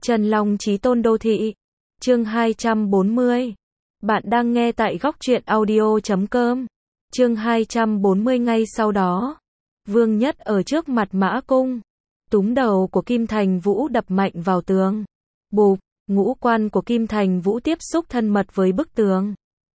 Trần Long Chí Tôn Đô Thị. Chương 240. Bạn đang nghe tại góc truyện audio.com. Chương 240. Ngay sau đó, Vương Nhất ở trước mặt Mã Cung, túm đầu của Kim Thành Vũ đập mạnh vào tường. Bụp, ngũ quan của Kim Thành Vũ tiếp xúc thân mật với bức tường.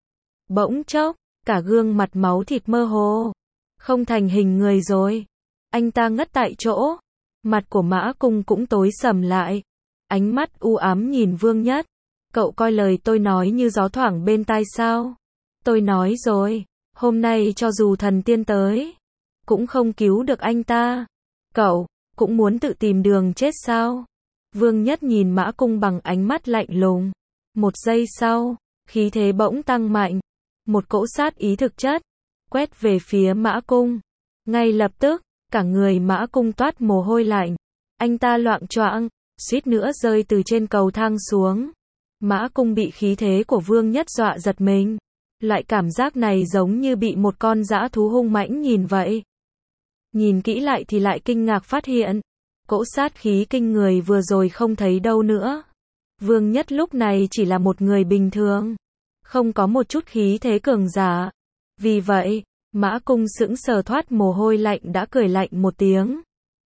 Bỗng chốc, cả gương mặt máu thịt mơ hồ, không thành hình người rồi. Anh ta ngất tại chỗ. Mặt của Mã Cung cũng tối sầm lại. Ánh mắt u ám nhìn Vương Nhất. Cậu coi lời tôi nói như gió thoảng bên tai sao? Tôi nói rồi, hôm nay cho dù thần tiên tới, cũng không cứu được anh ta. Cậu, cũng muốn tự tìm đường chết sao? Vương Nhất nhìn Mã Cung bằng ánh mắt lạnh lùng. Một giây sau, khí thế bỗng tăng mạnh. Một cỗ sát ý thực chất, quét về phía Mã Cung. Ngay lập tức, cả người Mã Cung toát mồ hôi lạnh. Anh ta loạng choạng, suýt nữa rơi từ trên cầu thang xuống. Mã Cung bị khí thế của Vương Nhất dọa giật mình. Loại cảm giác này giống như bị một con dã thú hung mãnh nhìn vậy. Nhìn kỹ lại thì lại kinh ngạc phát hiện, cỗ sát khí kinh người vừa rồi không thấy đâu nữa. Vương Nhất lúc này chỉ là một người bình thường, không có một chút khí thế cường giả. Vì vậy, Mã Cung sững sờ thoát mồ hôi lạnh đã cười lạnh một tiếng.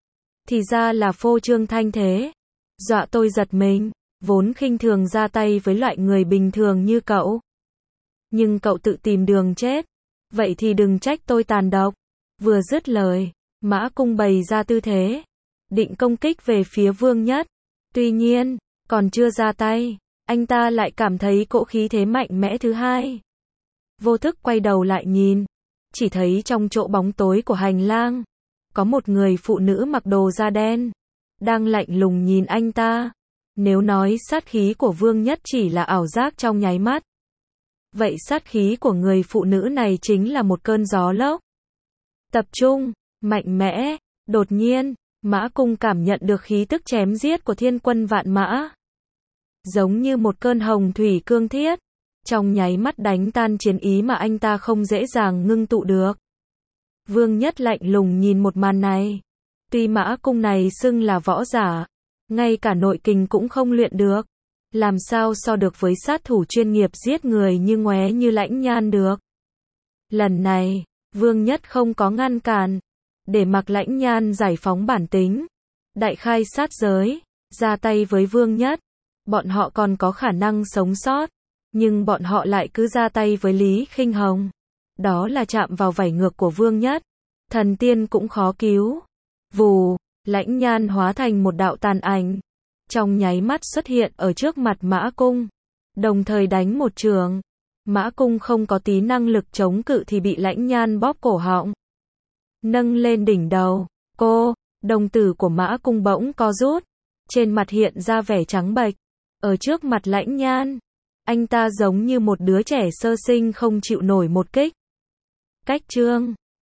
Thì ra là phô trương thanh thế. Dọa tôi giật mình, vốn khinh thường ra tay với loại người bình thường như cậu. Nhưng cậu tự tìm đường chết, vậy thì đừng trách tôi tàn độc. Vừa dứt lời, Mã Cung bày ra tư thế, định công kích về phía Vương Nhất. Tuy nhiên, còn chưa ra tay, anh ta lại cảm thấy cỗ khí thế mạnh mẽ thứ hai. Vô thức quay đầu lại nhìn, chỉ thấy trong chỗ bóng tối của hành lang, có một người phụ nữ mặc đồ da đen, đang lạnh lùng nhìn anh ta. Nếu nói sát khí của Vương Nhất chỉ là ảo giác trong nháy mắt, vậy sát khí của người phụ nữ này chính là một cơn gió lốc. Tập trung, mạnh mẽ, đột nhiên, Mã Cung cảm nhận được khí tức chém giết của thiên quân vạn mã. Giống như một cơn hồng thủy cương thiết, trong nháy mắt đánh tan chiến ý mà anh ta không dễ dàng ngưng tụ được. Vương Nhất lạnh lùng nhìn một màn này. Tuy Mã Cung này xưng là võ giả, ngay cả nội kình cũng không luyện được, làm sao so được với sát thủ chuyên nghiệp giết người như Ngoé như Lãnh Nhan được. Lần này, Vương Nhất không có ngăn cản, để mặc Lãnh Nhan giải phóng bản tính, đại khai sát giới, ra tay với Vương Nhất. Bọn họ còn có khả năng sống sót, nhưng bọn họ lại cứ ra tay với Lý Khinh Hồng. Đó là chạm vào vảy ngược của Vương Nhất, thần tiên cũng khó cứu. Vù, Lãnh Nhan hóa thành một đạo tàn ảnh, trong nháy mắt xuất hiện ở trước mặt Mã Cung, đồng thời đánh một chưởng. Mã Cung không có tí năng lực chống cự thì bị Lãnh Nhan bóp cổ họng. Nâng lên đỉnh đầu, đồng tử của Mã Cung bỗng co rút, trên mặt hiện ra vẻ trắng bệch. Ở trước mặt Lãnh Nhan, anh ta giống như một đứa trẻ sơ sinh không chịu nổi một kích. Cách chương